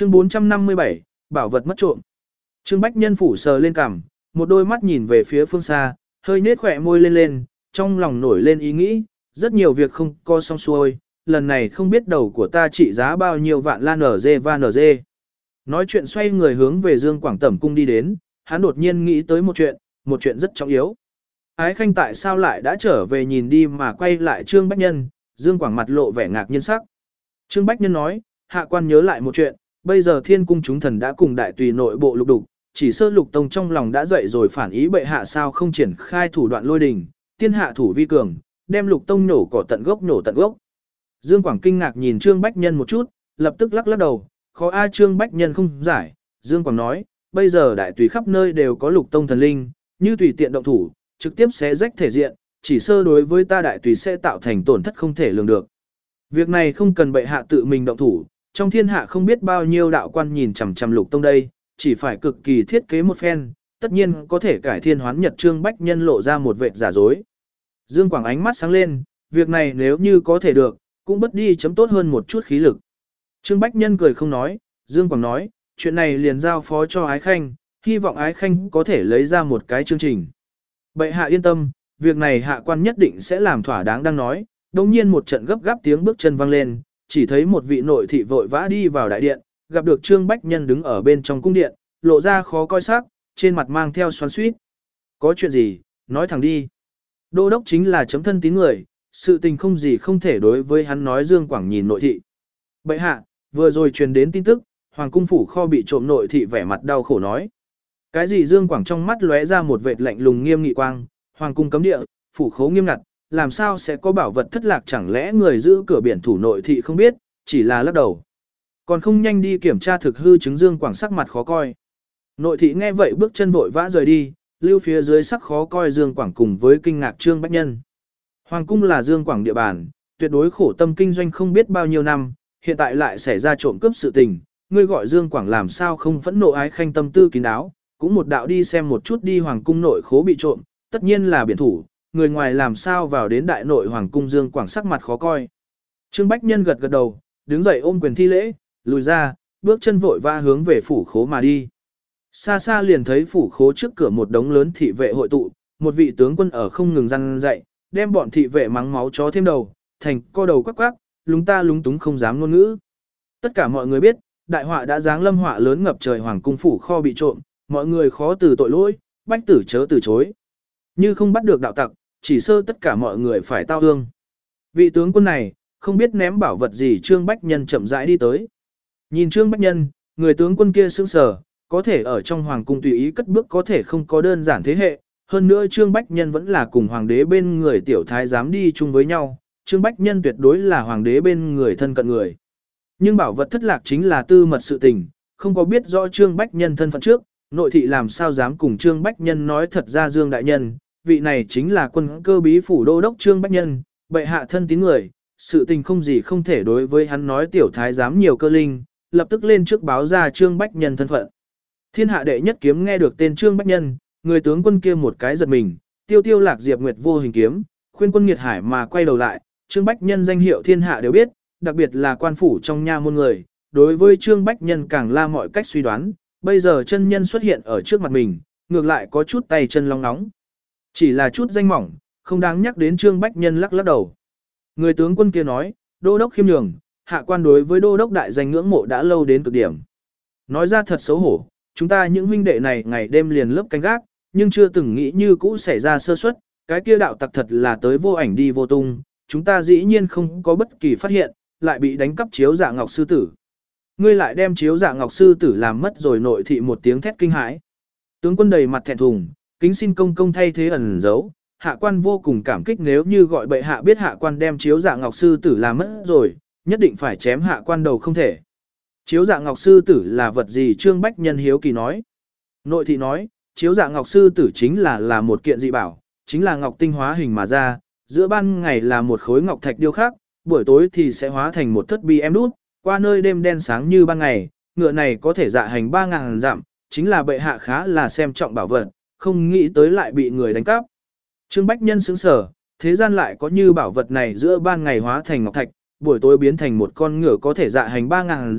Chương 457, bảo vật mất trộm. Trương Bách Nhân phủ sờ lên cằm, một đôi mắt nhìn về phía phương xa, hơi nết khỏe môi lên lên, trong lòng nổi lên ý nghĩ, rất nhiều việc không co xong xuôi, lần này không biết đầu của ta trị giá bao nhiêu vạn lan ở dê và nở dê. Nói chuyện xoay người hướng về Dương Quảng Tẩm cung đi đến, hắn đột nhiên nghĩ tới một chuyện rất trọng yếu. Ái Khanh tại sao lại đã trở về nhìn đi mà quay lại Trương Bách Nhân, Dương Quảng mặt lộ vẻ ngạc nhiên sắc. Trương Bách Nhân nói, hạ quan nhớ lại một chuyện, bây giờ thiên cung chúng thần đã cùng đại tùy nội bộ lục đục, chỉ sơ lục tông trong lòng đã dậy rồi phản ý bệ hạ sao không triển khai thủ đoạn lôi đình, tiên hạ thủ vi cường, đem lục tông nổ cỏ tận gốc nổ tận gốc. Dương Quảng kinh ngạc nhìn Trương Bách Nhân một chút, lập tức lắc lắc đầu, khó a Trương Bách Nhân không giải. Dương Quảng nói, bây giờ đại tùy khắp nơi đều có lục tông thần linh, như tùy tiện động thủ, trực tiếp xé rách thể diện, chỉ sơ đối với ta đại tùy sẽ tạo thành tổn thất không thể lường được. Việc này không cần bệ hạ tự mình động thủ, trong thiên hạ không biết bao nhiêu đạo quan nhìn chằm chằm lục tông đây, chỉ phải cực kỳ thiết kế một phen, tất nhiên có thể cải thiên hoán nhật. Trương Bách Nhân lộ ra một vệt giả dối. Dương Quảng ánh mắt sáng lên, việc này nếu như có thể được, cũng bất đi chấm tốt hơn một chút khí lực. Trương Bách Nhân cười không nói, Dương Quảng nói, chuyện này liền giao phó cho Ái Khanh, hy vọng Ái Khanh có thể lấy ra một cái chương trình. Bệ hạ yên tâm, việc này hạ quan nhất định sẽ làm thỏa đáng đang nói. Đồng nhiên một trận gấp gáp tiếng bước chân vang lên, chỉ thấy một vị nội thị vội vã đi vào đại điện, gặp được Trương Bách Nhân đứng ở bên trong cung điện, lộ ra khó coi sắc, trên mặt mang theo xoắn xuýt. Có chuyện gì, nói thẳng đi. Đô đốc chính là chấm thân tín người, sự tình không gì không thể đối với hắn nói. Dương Quảng nhìn nội thị. Bệ hạ, vừa rồi truyền đến tin tức, hoàng cung phủ kho bị trộm. Nội thị vẻ mặt đau khổ nói. Cái gì? Dương Quảng trong mắt lóe ra một vệt lạnh lùng nghiêm nghị quang, hoàng cung cấm địa, phủ khố nghiêm ngặt, làm sao sẽ có bảo vật thất lạc? Chẳng lẽ người giữ cửa biển thủ? Nội thị không biết, chỉ là lắc đầu. Còn không nhanh đi kiểm tra thực hư chứng. Dương Quảng sắc mặt khó coi. Nội thị nghe vậy bước chân vội vã rời đi, lưu phía dưới sắc khó coi Dương Quảng cùng với kinh ngạc Trương Bách Nhân. Hoàng cung là Dương Quảng địa bàn, tuyệt đối khổ tâm kinh doanh không biết bao nhiêu năm, hiện tại lại xảy ra trộm cướp sự tình, ngươi gọi Dương Quảng làm sao không phẫn nộ? Ái Khanh tâm tư kín đáo, cũng một đạo đi xem một chút đi. Hoàng cung nội khố bị trộm, tất nhiên là biển thủ, người ngoài làm sao vào đến đại nội hoàng cung? Dương Quảng sắc mặt khó coi. Trương Bách Nhân gật gật đầu, đứng dậy ôm quyền thi lễ, lùi ra, bước chân vội vã hướng về phủ khố mà đi. Xa xa liền thấy phủ khố trước cửa một đống lớn thị vệ hội tụ, một vị tướng quân ở không ngừng răn dạy, đem bọn thị vệ mắng máu chó thêm đầu, thành co đầu quắc quắc, lúng ta lúng túng không dám ngôn ngữ. Tất cả mọi người biết, đại họa đã giáng lâm, họa lớn ngập trời, hoàng cung phủ kho bị trộm, mọi người khó từ tội lỗi, bách tử chớ từ chối. Như không bắt được đạo tặc, chỉ sơ tất cả mọi người phải tao ương. Vị tướng quân này, không biết ném bảo vật gì? Trương Bách Nhân chậm rãi đi tới. Nhìn Trương Bách Nhân, người tướng quân kia sững sờ, có thể ở trong hoàng cung tùy ý cất bước có thể không có đơn giản thế hệ. Hơn nữa Trương Bách Nhân vẫn là cùng hoàng đế bên người tiểu thái giám đi chung với nhau. Trương Bách Nhân tuyệt đối là hoàng đế bên người thân cận người. Nhưng bảo vật thất lạc chính là tư mật sự tình, không có biết rõ Trương Bách Nhân thân phận trước, nội thị làm sao dám cùng Trương Bách Nhân nói thật ra. Dương đại nhân, vị này chính là quân cơ bí phủ đô đốc Trương Bách Nhân, bệ hạ thân tín người, sự tình không gì không thể đối với hắn nói. Tiểu thái giám nhiều cơ linh, lập tức lên trước báo ra Trương Bách Nhân thân phận. Thiên hạ đệ nhất kiếm nghe được tên Trương Bách Nhân, người tướng quân kia một cái giật mình, tiêu tiêu lạc diệp nguyệt vô hình kiếm, khuyên quân nghiệt hải mà quay đầu lại. Trương Bách Nhân danh hiệu thiên hạ đều biết, đặc biệt là quan phủ trong nha môn người, đối với Trương Bách Nhân càng la mọi cách suy đoán. Bây giờ chân nhân xuất hiện ở trước mặt mình, ngược lại có chút tay chân long nóng. Chỉ là chút danh mỏng, không đáng nhắc đến. Trương Bách Nhân lắc lắc đầu. Người tướng quân kia nói, đô đốc khiêm nhường, hạ quan đối với đô đốc đại danh ngưỡng mộ đã lâu đến cực điểm. Nói ra thật xấu hổ, chúng ta những huynh đệ này ngày đêm liền lớp canh gác, nhưng chưa từng nghĩ như cũ xảy ra sơ suất, cái kia đạo tặc thật là tới vô ảnh đi vô tung, chúng ta dĩ nhiên không có bất kỳ phát hiện, lại bị đánh cắp chiếu dạ ngọc sư tử. Ngươi lại đem chiếu dạ ngọc sư tử làm mất rồi? Nội thị một tiếng thét kinh hãi. Tướng quân đầy mặt thẹn thùng, kính xin công công thay thế ẩn giấu, hạ quan vô cùng cảm kích, nếu như gọi bệ hạ biết hạ quan đem chiếu dạ ngọc sư tử làm mất rồi, nhất định phải chém hạ quan đầu không thể. Chiếu dạ ngọc sư tử là vật gì? Trương Bách Nhân hiếu kỳ nói. Nội thị nói, chiếu dạ ngọc sư tử chính là một kiện dị bảo, chính là ngọc tinh hóa hình mà ra, giữa ban ngày là một khối ngọc thạch điêu khắc, buổi tối thì sẽ hóa thành một thất bi em đút, qua nơi đêm đen sáng như ban ngày, ngựa này có thể dạ hành 3.000 dặm, chính là bệ hạ khá là xem trọng bảo vật, không nghĩ tới lại bị người đánh cắp. Trương Bách Nhân sững sờ, thế gian lại có như bảo vật này, giữa ban ngày hóa thành ngọc thạch, buổi tối biến thành một con ngựa có thể dạ hành 3.000 dặm,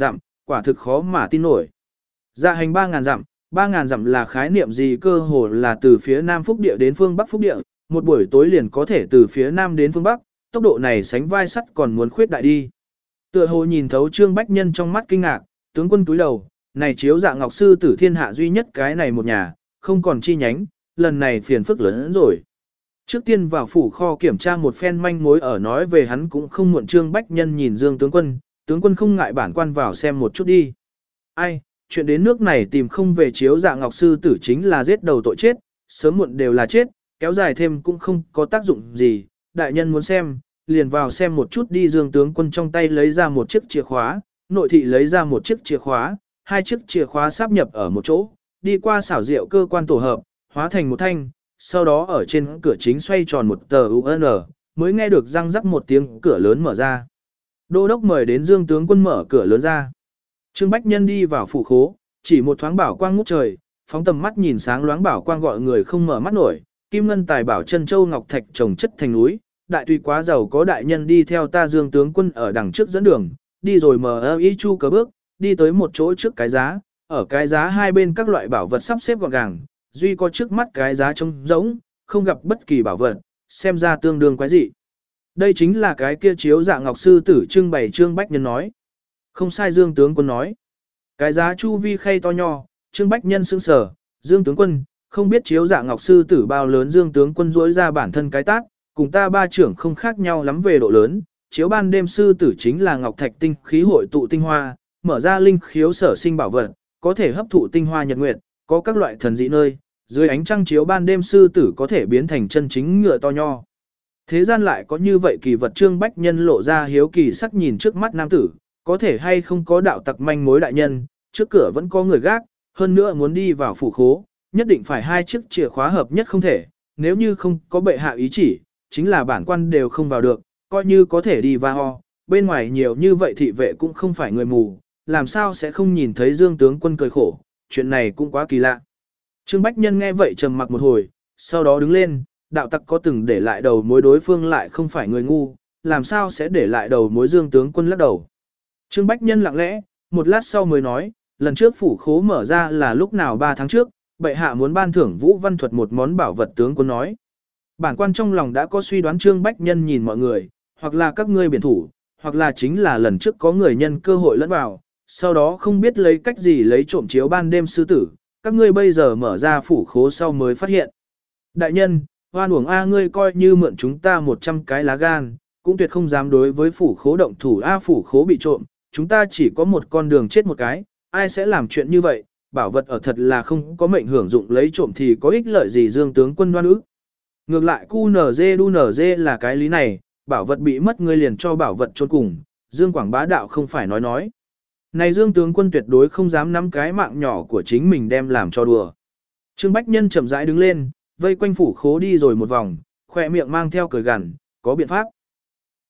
quả thực khó mà tin nổi. Dạ hành 3.000 dặm, 3.000 dặm là khái niệm gì, cơ hồ là từ phía Nam Phúc Địa đến phương Bắc Phúc Địa, một buổi tối liền có thể từ phía Nam đến phương Bắc, tốc độ này sánh vai sắt còn muốn khuyết đại đi. Tựa hồ nhìn thấu Trương Bách Nhân trong mắt kinh ngạc, tướng quân túi đầu, này chiếu Dạ Ngọc sư tử thiên hạ duy nhất cái này một nhà, không còn chi nhánh, lần này phiền phức lớn hơn rồi. Trước tiên vào phủ kho kiểm tra một phen manh mối ở nói về hắn cũng không muộn. Trương Bách Nhân nhìn Dương tướng quân không ngại bản quan vào xem một chút đi. Ai, chuyện đến nước này tìm không về chiếu Dạ Ngọc sư tử chính là giết đầu tội chết, sớm muộn đều là chết, kéo dài thêm cũng không có tác dụng gì, đại nhân muốn xem, liền vào xem một chút đi. Dương tướng quân trong tay lấy ra một chiếc chìa khóa, nội thị lấy ra một chiếc chìa khóa, hai chiếc chìa khóa sáp nhập ở một chỗ, đi qua xảo diệu cơ quan tổ hợp, hóa thành một thanh, sau đó ở trên cửa chính xoay tròn một tờ UN, mới nghe được răng rắc một tiếng cửa lớn mở ra. Đô đốc mời đến. Dương tướng quân mở cửa lớn ra. Trương Bách Nhân đi vào phủ khố, chỉ một thoáng bảo quang ngút trời, phóng tầm mắt nhìn sáng loáng bảo quang gọi người không mở mắt nổi, kim ngân tài bảo chân châu ngọc thạch trồng chất thành núi, đại tùy quá giàu có đại nhân đi theo ta. Dương tướng quân ở đằng trước dẫn đường, đi rồi mờ y chu cờ bước, đi tới một chỗ trước cái giá, ở cái giá hai bên các loại bảo vật sắp xếp gọn gàng, duy có trước mắt cái giá trống rỗng, không gặp bất kỳ bảo vật, xem ra tương đương quái dị. Đây chính là cái kia chiếu Dạ Ngọc sư tử trưng bày. Trương Bách Nhân nói. Không sai. Dương tướng quân nói. Cái giá chu vi khay to nho. Trương Bách Nhân sững sờ. Dương tướng quân, không biết chiếu Dạ Ngọc sư tử bao lớn. Dương tướng quân duỗi ra bản thân cái tát, cùng ta ba trưởng không khác nhau lắm về độ lớn. Chiếu ban đêm sư tử chính là ngọc thạch tinh khí hội tụ tinh hoa, mở ra linh khiếu sở sinh bảo vật, có thể hấp thụ tinh hoa nhật nguyệt, có các loại thần dị nơi, dưới ánh trăng chiếu ban đêm sư tử có thể biến thành chân chính ngựa to nho. Thế gian lại có như vậy kỳ vật. Trương Bách Nhân lộ ra hiếu kỳ sắc nhìn trước mắt nam tử, có thể hay không có đạo tặc manh mối. đại nhân, trước cửa vẫn có người gác, hơn nữa muốn đi vào phủ khố, nhất định phải hai chiếc chìa khóa hợp nhất không thể, nếu như không có bệ hạ ý chỉ, chính là bản quan đều không vào được, coi như có thể đi va ho, bên ngoài nhiều như vậy thị vệ cũng không phải người mù, làm sao sẽ không nhìn thấy. Dương tướng quân cười khổ, chuyện này cũng quá kỳ lạ. Trương Bách Nhân nghe vậy trầm mặc một hồi, sau đó đứng lên, đạo tặc có từng để lại đầu mối, đối phương lại không phải người ngu, làm sao sẽ để lại đầu mối. Dương tướng quân lắc đầu. Trương Bách Nhân lặng lẽ, một lát sau mới nói, lần trước phủ khố mở ra là lúc nào? 3 tháng trước, bệ hạ muốn ban thưởng Vũ Văn Thuật một món bảo vật. Tướng quân nói. Bản quan trong lòng đã có suy đoán. Trương Bách Nhân nhìn mọi người, hoặc là các ngươi biển thủ, hoặc là chính là lần trước có người nhân cơ hội lẫn vào, sau đó không biết lấy cách gì lấy trộm chiếu ban đêm sư tử, các ngươi bây giờ mở ra phủ khố sau mới phát hiện. Đại nhân, hoan uổng A, ngươi coi như mượn chúng ta 100 cái lá gan, cũng tuyệt không dám đối với phủ khố động thủ. A, phủ khố bị trộm, chúng ta chỉ có một con đường chết một cái, ai sẽ làm chuyện như vậy, bảo vật ở thật là không có mệnh hưởng dụng, lấy trộm thì có ích lợi gì? Dương tướng quân đoan ức. Ngược lại QNZ đu NG là cái lý này, bảo vật bị mất ngươi liền cho bảo vật trốn cùng, Dương Quảng bá đạo không phải nói. Này Dương tướng quân tuyệt đối không dám nắm cái mạng nhỏ của chính mình đem làm cho đùa. Trương Bách Nhân chậm rãi đứng lên, vây quanh phủ khố đi rồi một vòng, khỏe miệng mang theo cười gằn, có biện pháp.